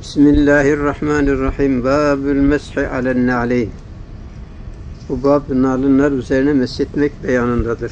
Bismillahirrahmanirrahim. Babül meshi alen na'leyn. Bu bab nalınlar üzerine meshetmek beyanındadır.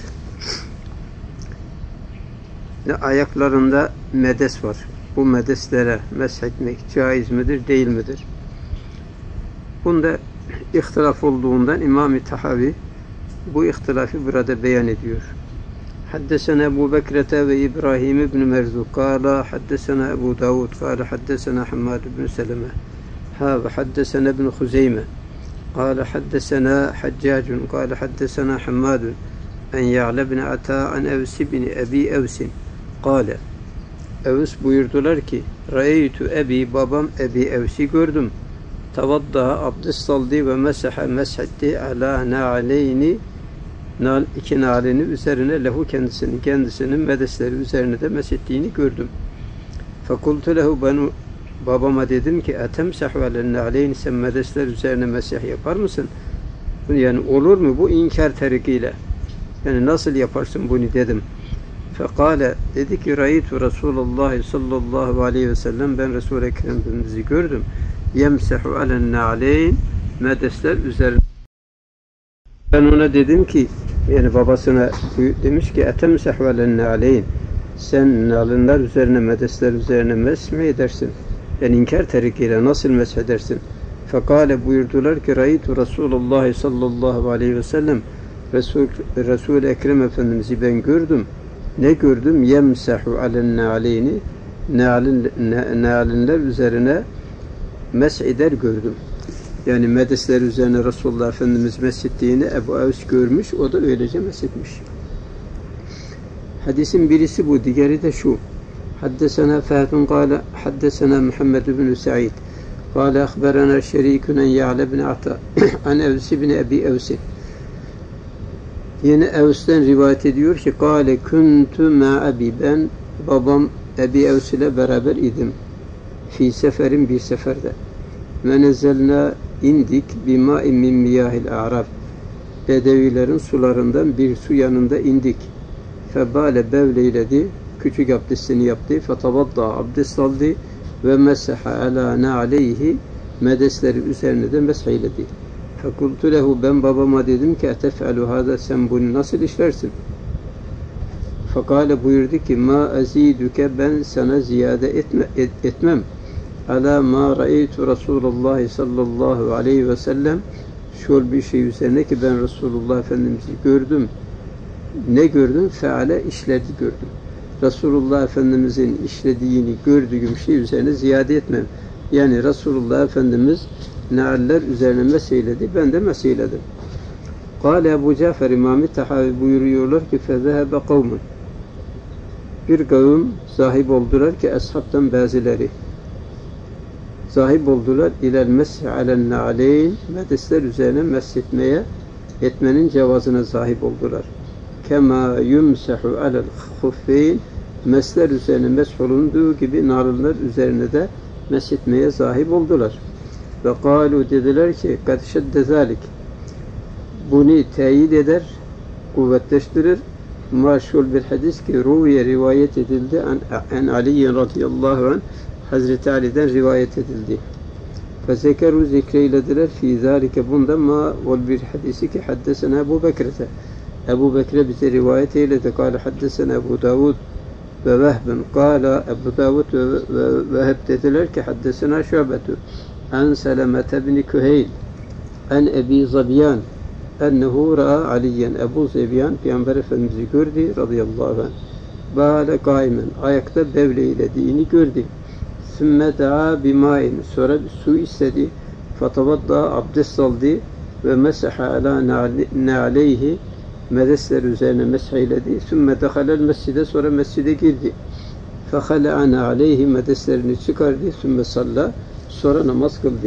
Ayaklarında medes var. Bu medeslere meshetmek caiz midir, değil midir? Bunda ihtilaf olduğundan İmam-ı Tahavi bu ihtilafı burada beyan ediyor. حدثنا أبو بكرة وإبراهيم بن مرزوق قال حدثنا أبو داود قال حدثنا حماد بن سلمة وحدثنا ابن خزيمة قال حدثنا حجاج قال حدثنا حماد أن يعلى بن عطاء عن أوس بن أبي أوس قال Evs buyurdular ki Ra'eytu Ebi babam Ebi Evs'i gördüm. Tavaddaha abdest aldı ve mesaha meshetti ala na'leyni iki nalini üzerine lehu kendisinin medesleri üzerine de meshettiğini gördüm. Fekultu lehu ben babama dedim ki etemsahu alen na'leyn sen medesler üzerine mesih yapar mısın? Yani olur mu bu inkar terikiyle? Yani nasıl yaparsın bunu dedim. Fekale dedi ki Ra'eytu Resulullah sallallahu aleyhi ve sellem ben Resul-i Ekrem'imizi gördüm. Yemsahu alen na'leyn medesler üzerine. Ben ona dedim ki yani babasına demiş ki etemsahu alen na'leyn sen nalınlar üzerine medesler üzerine mesh mi edersin? Yani inkar terikiyle nasıl mesh edersin? Fekale buyurdular ki Ra'eytu Resulullah sallallahu aleyhi ve sellem Resul-i Ekrem Efendimiz'i ben gördüm. Ne gördüm? Yemsahu alen na'leyni na'linler üzerine mesh eder gördüm. Yani medesler üzerine Resulullah Efendimiz meshettiğini Ebu Evs görmüş, o da öylece meshetmiş. Hadisin birisi bu, diğeri de şu. Haddesena Fahadun kâle, haddesena Muhammed ibn Sa'id kâle akhberana şerîkün en Ya'le ibn Ata an Evs ibn Ebi Evs'in. Yine Evs'ten rivayet ediyor ki kâle kuntu ma'abi ben babam Ebi Evs ile beraber idim. Fi seferin bir seferde. Ve nezelna indik bimâ'in min miyâhil a'rab. Bedevilerin sularından bir su yanında indik. Febâle bevleyledi. Küçük abdestini yaptı. Fetavadda abdest aldı. Ve mesaha alâ na'leyhi medesleri üzerine de mesheyledi. Fekultu lehu ben babama dedim ki etef'alu hâda sen bunu nasıl işlersin? Fekâle buyurdu ki ma azîduke ben sana ziyade etmem. Ala ma ra'eytu Resulullah sallallahu aleyhi ve sellem şöyle bir şey üzerine ki ben Resulullah Efendimiz'i gördüm. Ne gördüm? Feale işledi gördüm. Resulullah Efendimiz'in işlediğini gördüğüm şey üzerine ziyade etmem. Yani Resulullah Efendimiz na'ller üzerine meseyledi. Ben de meseyledim. Kâle Ebu Cafer İmam-ı Tahavi buyuruyorlar ki fezehebe kavmun. Bir kavim sahip oldular ki ashabtan bazıları sahip oldular ilel meshi alen na'leyn medesler üzerine etmenin cevazına sahip oldular. Kema yumsahu alel huffeyn mesler üzerine meshulunduğu gibi nalınlar üzerine de meshetmeye sahip oldular. Ve kalu dediler ki kad şedde zalik bunu teyit eder, kuvvetleştirir. Maşhur bir hadis ki ruviye rivayet edildi en Ali'ye radıyallahu anh Hazreti Ali'den rivayet edildi. Fezekeru zikreylediler fi zâlike bunda ma ol bir hadisi ki haddesena Ebu Bekir'te. Ebu Bekir'e bize rivayet eyledi. Kâle haddesena Ebu Davud ve Vehbin. Kâle Ebu Davud ve Vehb dediler ki haddesena Şubetu en Selemete bin Küheyl en Ebi Zabyan ennehu ra'a Aliyen Ebu Zabyan Peygamber Efendimiz'i gördü radıyallahu anh. Bâle kâimen ayakta bevleylediğini gördü. Sümme da'a bimâin sonra su istedi. Fatavadda abdest aldı ve mesaha ala na'leyhi medesler üzerine mesheyledi. Sümme dehalel mescide sonra mescide girdi. Fehale'a na'leyhi medeslerini çıkardı. Sümme salla sonra namaz kıldı.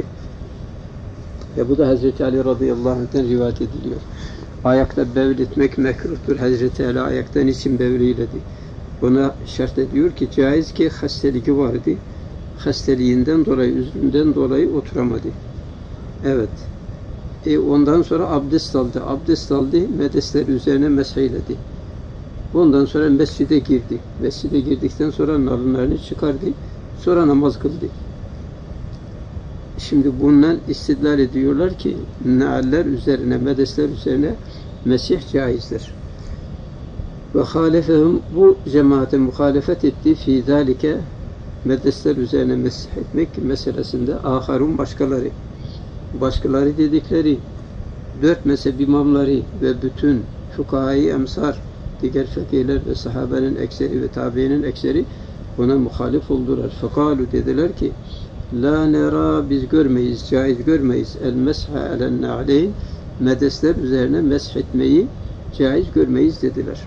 Bu da Hazreti Ali radıyallahu anh'ten rivayet ediliyor. Ayakta bevletmek mekruhtur. Hazreti Ali ayaktan için bevleyledi. Buna şart ediyor ki caiz ki hastalığı vardı. Hastaliğinden dolayı, üzüntüden dolayı oturamadı. Evet. Ondan sonra abdest aldı. Abdest aldı, medesler üzerine mesheyledi. Ondan sonra mescide girdi. Mescide girdikten sonra nalınlarını çıkardı. Sonra namaz kıldı. Şimdi bundan istidlal ediyorlar ki naaller üzerine, medesler üzerine mesih caizdir. Ve halefehum, bu cemaate muhalefet etti fi zalike, medesler üzerine mesih etmek meselesinde aharun, başkaları dedikleri 4 mezhep imamları ve bütün fukahayı emsar, diğer fakihler ve sahabenin ekseri ve tabiinin ekseri buna muhalif oldular. Fekalu, dediler ki la nera, biz görmeyiz, caiz görmeyiz el mesha elen na'leyn, medesler üzerine mesh etmeyi caiz görmeyiz dediler.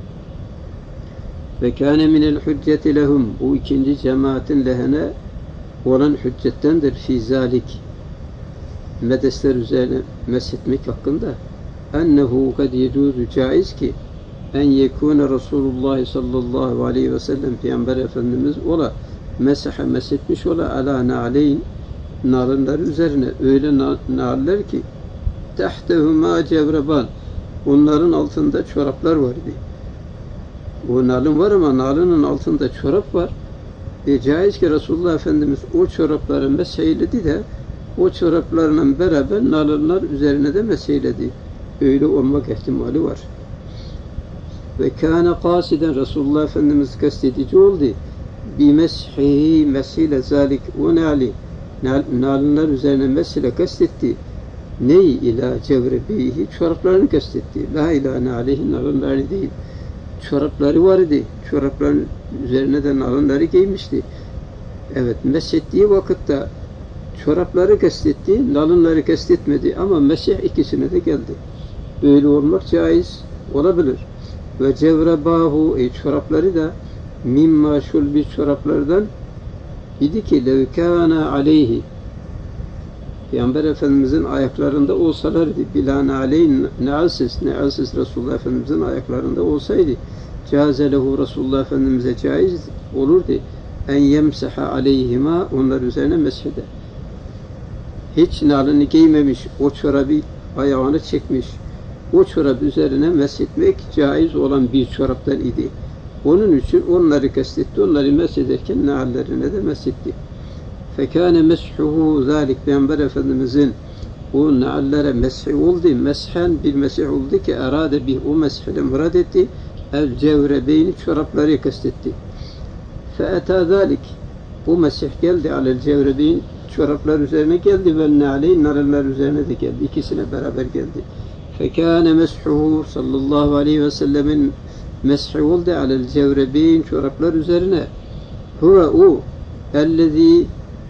Ve kâne minel hücceti lehum, bu ikinci cemaatin lehine olan hüccettendir fî zâlik, medesler üzerine mesh etmek hakkında, ennehu kad yecuzu, caiz ki en yekûne Resulullah sallallahu aleyhi ve sellem, Peygamber Efendimiz ola mesaha, meshetmiş ola ala na'leyn, nalınlar üzerine, öyle naller ki tehtehuma cevreban, onların altında çoraplar var idi. O nalın var ama nalının altında çorap var. Caiz ki Resulullah Efendimiz o çorapları meseyledi de o çoraplarla beraber nalınlar üzerine de meseyledi. Öyle olmak ihtimali var. Ve kâne kâsiden, Resulullah Efendimiz kastedici oldu. Bimeshihi, mesiyle zalik o nali, nalınlar üzerine mesiyle kastetti. Ney ila cevrebihi, çoraplarını kastetti. La ila nalihi, nalınları değil. Çorapları var idi. Çorapların üzerine de nalınları giymişti. Evet, meshettiği vakitte çorapları kastetti, nalınları kastetmedi ama mesih ikisine de geldi. Böyle olmak caiz olabilir. Ve cevrebahu, çorapları da mimma şulbi, çoraplardan idi ki levkâna aleyhi, Peygamber Efendimizin ayaklarında olsalardı, bilâne aleyhin, nealsiz Resulullah Efendimizin ayaklarında olsaydı, cazelehu, Resulullah Efendimiz'e caiz olurdu en yemseha aleyhima, onlar üzerine meshede. Hiç nalını giymemiş, o çorabı ayağını çekmiş, o çorap üzerine meshetmek caiz olan bir çoraptan idi. Onun için onları kastetti, onları meshederken nallerine de meshetti. Fekâne meshuhu zâlik, Peygamber Efendimizin o naallere meshi oldu, meshen bir mesih oldu ki erade bih, o meshle murad etti, el cevrebeyni, çorapları kastetti. Feetâ zâlik, bu mesih geldi alel cevrebeyn, çoraplar üzerine geldi ve nâleyn, nallar üzerine de geldi, ikisine beraber geldi. Fekâne meshuhu sallallahu aleyhi ve sellemin meshi oldu alel cevrebeyn, çoraplar üzerine. Huve o ellezî,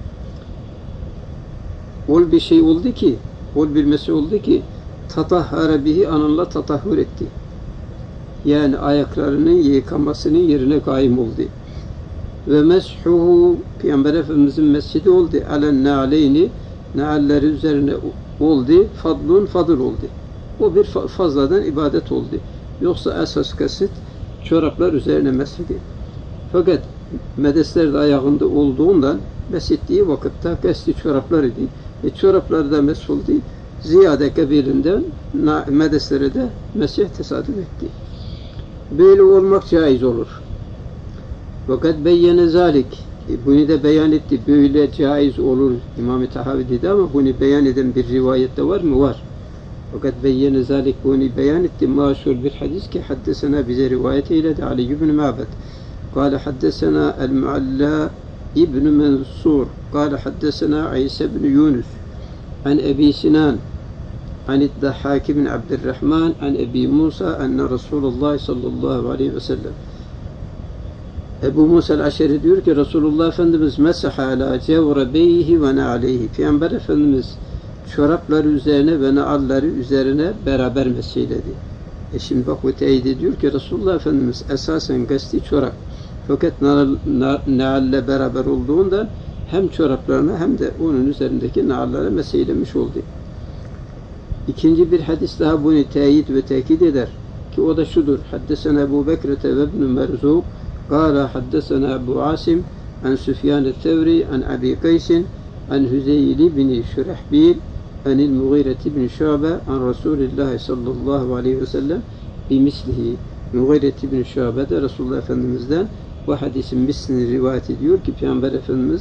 ol bir şey oldu ki, ol bir mesih oldu ki tatahhara bihi, anınla tatahhur etti. Yani ayaklarının yıkamasının yerine kaim oldu. Ve meshuhu, Peygamber Efendimizin mescidi oldu alen na'leyni, na'alleri üzerine oldu, fadlun, fadıl oldu. O bir fazladan ibadet oldu. Yoksa esas kasıt çoraplar üzerine mescidi. Fakat medesler de ayağında olduğundan meshettiği vakitte kesti çoraplar idi. Çoraplarda mesh oldu. Ziyade kabilinden medeslere de mesih tesadüf etti. Böyle olmak caiz olur. Fakat beyyene zalik, bunu da beyan etti. Böyle caiz olur İmam-ı Tahavi dedi ama bunu beyan eden bir rivayette var mı? Var. Fakat beyyene zalik, bunu beyan etti. Maşhur bir hadis ki haddesena, bize rivayet eyledi Ali ibn Ma'bed. Kâle haddesena el-Mualla İbn Mansur kâle haddesena İsa ibn Yunus an Ebi Sinan an İddahhak ibn Abdurrahman an Ebi Musa enne Resulullah sallallahu aleyhi ve sellem. Ebu Musa el-Aşeri diyor ki Resulullah Efendimiz mesaha ala cevrebeyhi ve na'aleyhi. Peygamber Efendimiz çorapları üzerine ve na'alları üzerine beraber meseyledi. Şimdi bak, bu teyit ediyor ki Resulullah Efendimiz esasen kasti çorap. Fakat naalle beraber olduğundan hem çoraplarına hem de onun üzerindeki naallara meseylemiş oldu. İkinci bir hadis daha bunu teyit ve tekit eder ki o da şudur. Haddesena Ebu Bekrete ve ibn Merzuk kâle haddesena Ebu Asim an Süfyan-ı Tevri an Abi Kaysin an Hüzeyli bin Şurehbil anil Mughireti bin Şu'be an Resulullah sallallahu aleyhi ve sellem bimislihi. Mughireti bin Şu'be de Resulullah Efendimiz'den bu hadisin mislini rivayet ediyor ki Peygamber Efendimiz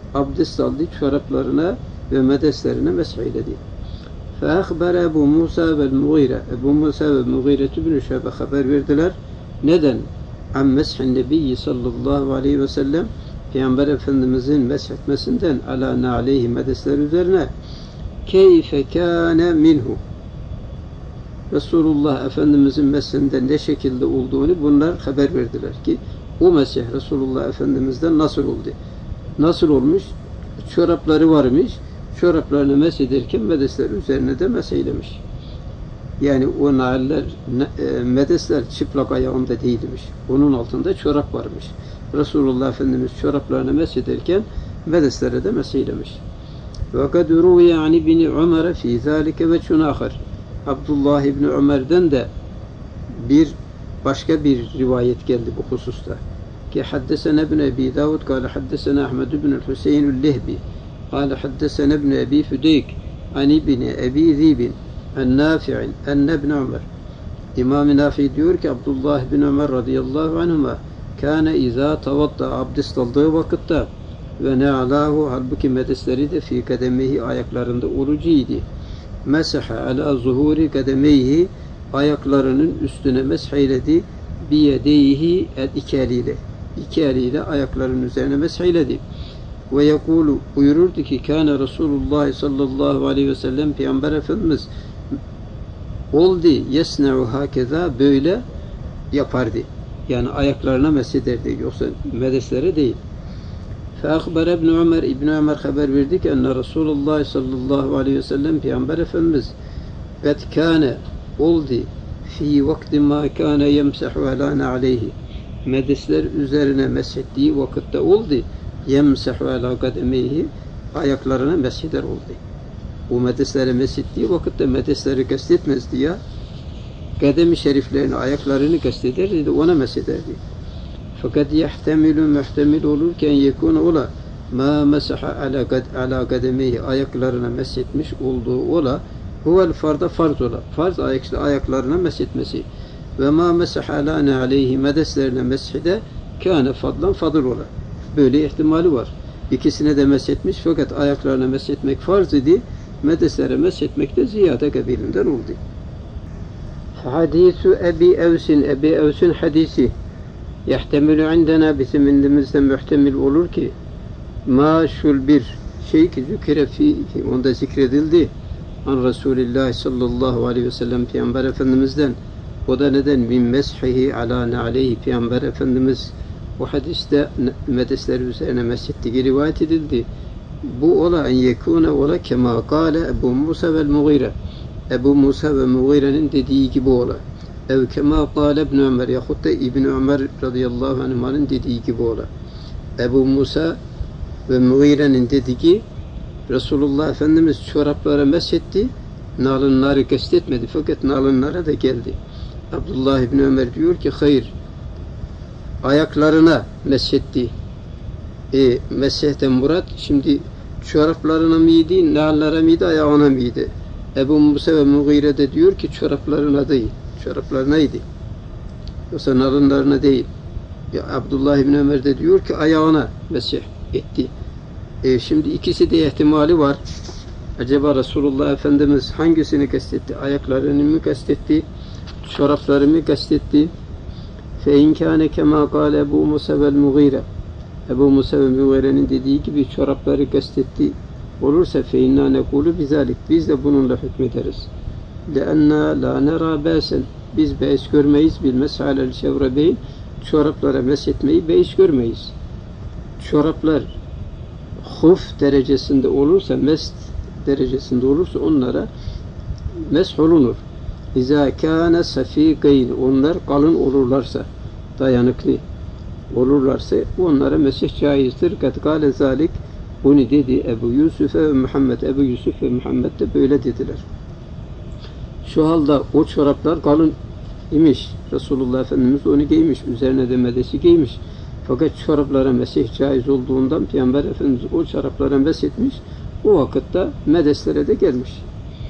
abdest aldı, çoraplarına ve medeslerine mesheyledi. فَاَخْبَرَ Ebu Musa ve Mughire. Ebu Musa ve Mughire ibn-i Şuayb haber verdiler. Neden? An meshin nebiyyi sallallahu aleyhi ve sellem, Peygamber Efendimizin meshetmesinden ala na'aleyhi medesler üzerine keyfe kâne minhu. Resulullah Efendimizin meshinden ne şekilde olduğunu bunlar haber verdiler ki o mesih Resulullah Efendimiz'den nasıl oldu? Nasıl olmuş? Çorapları varmış. Çoraplarını mesederken medesler üzerine de meseylemiş. Yani o naaller, medesler çıplak ayağında değilmiş. Onun altında çorap varmış. Resulullah Efendimiz çoraplarını mesederken medeslere de meseylemiş. وَقَدْ رُوِيَ عَنِ بِنِ عُمَرَ فِي ذَٰلِكَ وَجْهٌ آخَرٍ. Abdullah İbni Ömer'den de başka bir rivayet geldi bu hususta. Ki haddesena ibn Ebi Davud kâle haddesena Ahmed ibn Hüseyin Lehbi kâle haddesena ibn Ebi Füdeyk an ibn Ebi Zibin an Nafi'in enne ibn Ömer. İmam-ı Nafi diyor ki Abdullah ibn Ömer radıyallahu anhuma kâne izâ tavadda abdest aldığı vakitte ve ne'alâhu halbuki medesleri de fi kademehi ayaklarında orucuydu. Mesaha ala zuhuri kademeyhi ayaklarının üstüne mesheyledi biyedeyhi iki eliyle. İki eliyle ayaklarının üzerine mesheyledi. Ve yekulu buyururdu ki kâne Resulullah sallallahu aleyhi ve sellem Peygamber Efendimiz oldu yesne'u hakeza böyle yapardı. Yani ayaklarına meshederdi. Yoksa medeslere değil. فَاَخْبَرَ اَبْنُ Ömer İbn Ömer haber verdi ki enne Resulullah sallallahu aleyhi ve sellem Peygamber Efendimiz قَدْ كَانَ oldu fi vakti ma kana yemsahu ala aleyhi medesler üzerine meshettiği vakitte oldu yemsahu ala kademeyhi ayaklarına mesheder oldu. Bu medesleri meshettiği vakitte medesleri kastetmezdi ya kademi şeriflerini ayaklarını kastederdi ona meshederdi. Fakat yahtemilu muhtemil olurken yekun ola ma mesaha ala kademeyhi ayaklarına meshetmiş olduğu ola huvel farda farz ola. Farz ayaklarına meshetmesi. Ve ma mesaha ala aleyhi medeslerine meshide kâne fadlan fadıl ola. Böyle ihtimali var. İkisine de meshetmiş fakat ayaklarına meshetmek farz idi. Medeslere meshetmek de ziyade kabilinden oldu. Hadisu Ebi Evs'in hadisi yahtemilu indena bizim indimizde muhtemil olur ki maşul bir şey ki zükre fi onda zikredildi an Resulillah sallallahu aleyhi ve sellem Peygamber Efendimiz'den o da neden min meshihi ala aleyhi Peygamber Efendimiz o hadiste medesleri üzerine meshettiği rivayet edildi. Bu ola en yekune ola kema kâle Ebu Musa vel Mughire Ebu Musa ve Mughire'nin dediği gibi ola. Ev kema kâle İbn Ömer yahut da İbn Ömer radıyallahu anh'ın dediği gibi ola. Ebu Musa ve Mughire'nin dediği Resulullah Efendimiz çoraplara meshetti, nalınları kastetmedi fakat nalınlara da geldi. Abdullah İbn Ömer diyor ki hayır ayaklarına meshetti. Meshehten murat şimdi çoraplarına mıydı, nallara mıydı, ayağına mıydı? Ebu Musa ve Mughire de diyor ki çoraplarına değil. Çoraplarınaydı. Yoksa nalınlarına değil. Ya Abdullah İbn Ömer de diyor ki ayağına mesih etti. Şimdi ikisi de ihtimali var. Acaba Resulullah Efendimiz hangisini kastetti? Ayaklarını mı kastetti? Çorapları mı kastetti? فَاِنْ كَانَ كَمَا قَالَ Ebu Musa vel Mughire Ebu Musa ve Mughire'nin dediği gibi çorapları kastetti olursa فَاِنَّا نَقُولُ بِذَٰلِكَ biz de bununla hükmederiz. لَاَنَّا لَا نَرَى بَاسًا biz beis görmeyiz bilmez halel şevrebeyn çoraplara meshetmeyi beis görmeyiz. Çoraplar huf derecesinde olursa mest derecesinde olursa onlara mesh olunur. İzâ kâne safîgeyni onlar kalın olurlarsa dayanıklı olurlarsa onlara mesih caizdir. Kad kâle zâlik bunu dedi Ebu Yusuf ve Muhammed. Ebu Yusuf ve Muhammed de böyle dediler. Şu halde o çoraplar kalın imiş. Resulullah Efendimiz onu giymiş. Üzerine de medesi giymiş. Fakat çoraplara mesih caiz olduğundan Peygamber Efendimiz o çoraplara meshetmiş. O vakitte medeslere de gelmiş.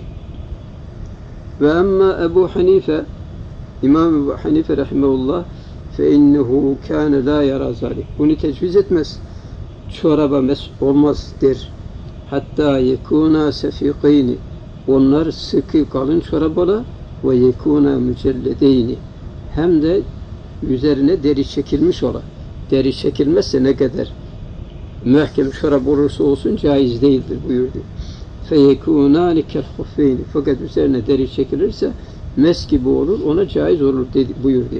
Ve amma Ebu Hanife İmam Ebu Hanife rahimehullah fe innehu kâne lâ yarâ zâlik. Bunu tecviz etmez. çoraba mes olmaz der. Hatta yekuna sefiqeyni, onlar sıkı kalın çorap ola ve yekuna mücelledeyni, hem de üzerine deri çekilmiş ola. Deri çekilmezse ne kadar mühkem çorap olursa olsun caiz değildir buyurdu. Feyekûnâni kelhuffeyni, fakat üzerine deri çekilirse mes gibi olur, ona caiz olur dedi, buyurdu.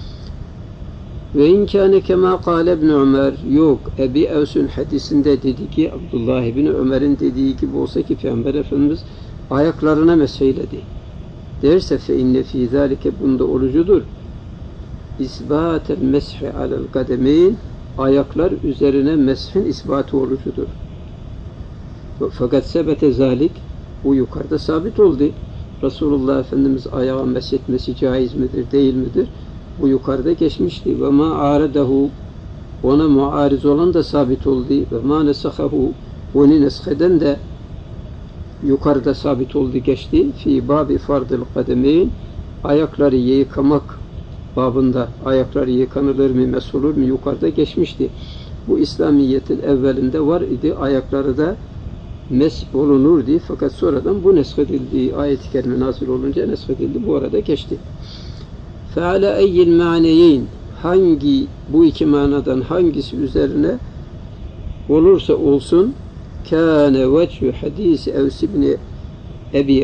Ve inkâne kemâ kâle ibn Ömer, yok Ebi Evs'ün hadisinde dedi ki, Abdullah ibn Ömer'in dediği gibi olsa ki Peygamber Efendimiz ayaklarına meseyledi derse fe inne fî zâlike, bunda olucudur isbâtel meshi alel kademeyn, ayaklar üzerine meshin isbatı olucudur. Fakat sebete zalik, bu yukarıda sabit oldu. Resulullah Efendimiz ayağa meshetmesi caiz midir, değil midir? Bu yukarıda geçmişti. Ve ma aradehu, ona muariz olan da sabit oldu. Ve ma nesahahu, onu nesheden de yukarıda sabit oldu, geçti. Fi babi fardıl kademeyn, ayakları yıkamak babında, ayakları yıkanılır mı, mes olur mu, yukarıda geçmişti. Bu İslamiyet'in evvelinde var idi, ayakları da mes olunur diye, fakat sonradan bu neshedildi, ayet-i kerime nazil olunca neshedildi, bu arada geçti. فَعَلَى اَيِّ الْمَعْنَيَيْنِ, hangi, bu iki manadan hangisi üzerine olursa olsun, كَانَ وَجْهُ حَد۪يسِ اَوْسِ بْنِ Ebi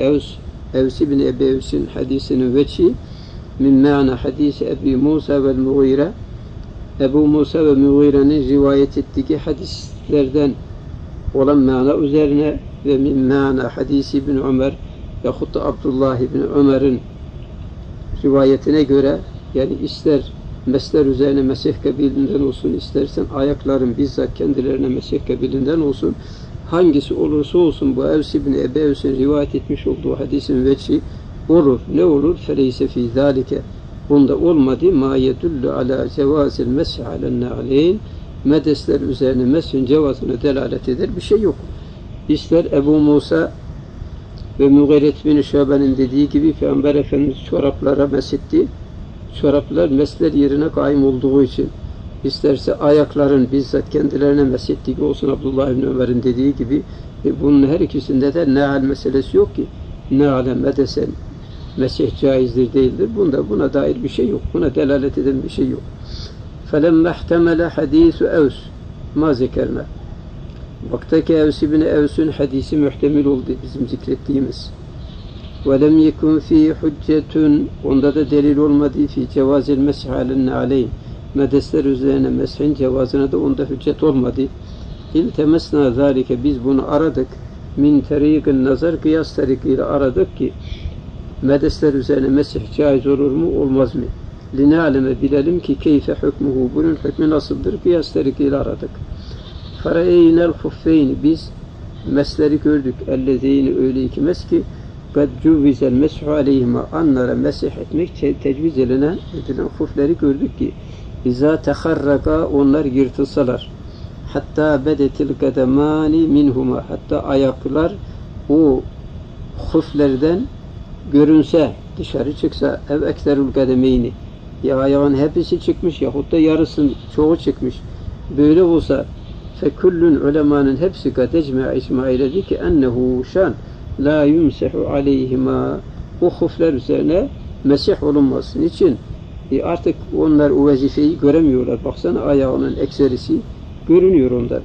Evs'in hadisinin veçhi min ma'na hadisi Ebi Musa ve Mughire, Ebu Musa ve Mughire'nin rivayet ettiği hadislerden olan mana üzerine ve min ma'na hadisi İbn Ömer yahut da Abdullah İbn Ömer'in rivayetine göre, yani ister mesler üzerine mesih kabilinden olsun, istersen ayakların bizzat kendilerine mesih kabilinden olsun, hangisi olursa olsun bu Evs ibn Ebi Evs'in rivayet etmiş olduğu hadisin veçhi olur. Ne olur? فَلَيْسَ فِي ذَٰلِكَ, bunda olmadı. مَا يَدُلُّ عَلَى جَوَازِ الْمَسْحِ عَلَى النَّعْلَيْنِ, medesler üzerine meshin cevazını delalet eder bir şey yok. İster Ebu Musa ve Mughire bin Şube'nin dediği gibi Peygamber Efendimiz çoraplara mesetti. Çoraplar mesler yerine kaim olduğu için, isterse ayakların bizzat kendilerine mesettiği olsun Abdullah ibn Ömer'in dediği gibi, bunun her ikisinde de ne'al meselesi yok ki. Ne'ale medesen mesih caizdir değildir. Buna dair bir şey yok. Buna delalet eden bir şey yok. فَلَمَّا احْتَمَلَ حَد۪يسُ اَوْسُ مَا ذِكَرْنَا, vaktaki Evs ibn Evs'ün hadisi muhtemel oldu bizim zikrettiğimiz. وَلَمْ يَكُنْ ف۪ي حُجَّةٌ, onda da delil olmadı fi cevazil mesih ale'n aleyh, medesler üzerine meshin cevazına da onda hüccet olmadı. İltemesna zâlike, biz bunu aradık. Min teriqin nazar, kıyas tarikiyle aradık ki medesler üzerine mesih caiz olur mu, olmaz mı? Linâleme, bilelim ki keyfe hükmuhu, bunun hükmü nasıldır? Kıyas tarikiyle aradık. Fereynel huffeyni, biz mesleri gördük. Ellezeyni, öyle iki mes ki kad cüvizel meshu aleyhima, anlara mesih etmek tecviz edilen hufleri gördük ki İzâ teharraka, onlar yırtılsalar, hatta bedetil kademani minhuma, hatta ayaklar o huflerden görünse, dışarı çıksa, ev ekserul kademeyni, ya ayağın hepsi çıkmış yahut da yarısın çoğu çıkmış, böyle olsa fekullun, ulemanın hepsi kadecme icma eyledi ki ennehu şan la yumsehu aleyhima, o hufler üzerine mesih olunmaz. Niçin? Artık onlar o vazifeyi göremiyorlar. Baksana ayağının ekserisi görünüyor ondan.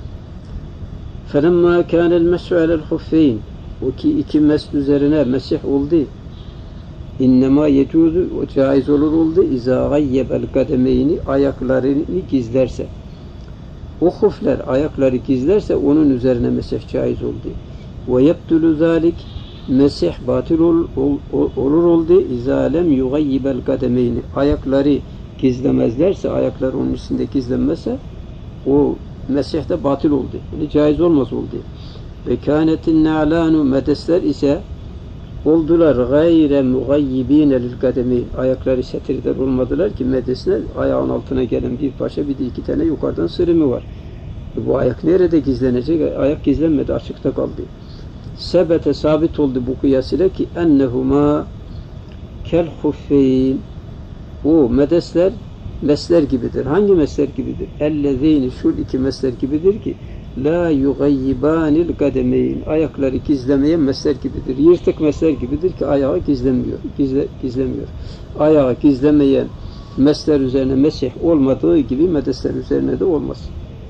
فَلَمَّا كَانَ الْمَسْحُ عَلَى الْخُفَّيْنِ, o ki iki mes üzerine mesih oldu. İnnemâ yecuzu, o caiz oldu. اِذَا غَيَّبَ الْقَدَمَيْنِ, ayaklarını gizlerse. O hufler ayakları gizlerse onun üzerine mesih caiz oldu. وَيَبْتُلُ ذَٰلِكِ, mesih batıl olur oldu. اِذَا لَمْ يُغَيِّبَ الْقَدَمَيْنِ, ayakları gizlemezlerse, ayaklar onun üstünde gizlenmezse o mesih de batıl oldu. Yani caiz olmaz oldu. Ve kânetin ne'lânu, medesler ise oldular gayre mugayyibîne lil kademeyn, ayakları setirden olmadılar ki medesler, ayağın altına gelen bir parça, bir de iki tane yukarıdan sırımı var. Bu ayak nerede gizlenecek? Ayak gizlenmedi, açıkta kaldı. Sebete, sabit oldu bu kıyas ile ki ennehuma kel huffeyn, o medesler mesler gibidir. Hangi mesler gibidir? Ellezeyni, şu iki mesler gibidir ki la yugayyibanil kademeyn, ayakları gizlemeyen mesler gibidir. Yırtık mesler gibidir ki ayağı gizlemiyor. Ayağı gizlemeyen mesler üzerine mesih olmadığı gibi medesler üzerine de olmaz.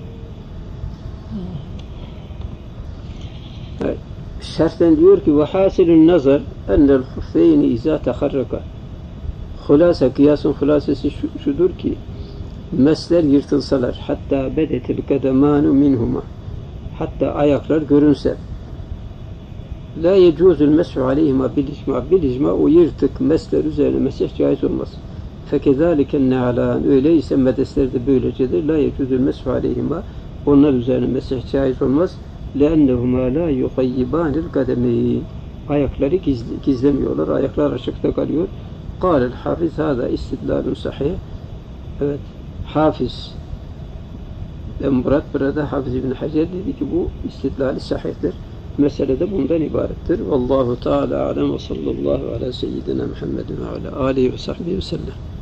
Evet. Şerhten diyor ki ve hasilun nazar ennel huffeyni izâ teharraka. Hulasa, kıyasın hulasesi şudur ki mesler yırtılsalar, hatta bedetil kademanu minhuma, hatta ayaklar görünse, la yecuzul meshu aleyhima bil icma, o yırtık mesler üzerine mesih caiz olmaz. Fekezaliken ne'alan, öyleyse medesler de böylecedir. La yecuzul meshu aleyhima, onlar üzerine mesih caiz olmaz. لَاَنَّهُمَا لَا يُقَيِّبَانِ الْقَدَمَيْنِ, ayakları gizlemiyorlar, ayaklar açıkta kalıyor. قال الحافظ هذا استدلال صحيح. Evet, Hafiz Murat burada Hafiz İbn Hacer dedi ki bu istidlali sahihtir. Mesele de bundan ibarettir. Vallahu Teala alem ve sallallahu ala seyyidina Muhammedin ve ala alihi ve sahbihi ve sellem.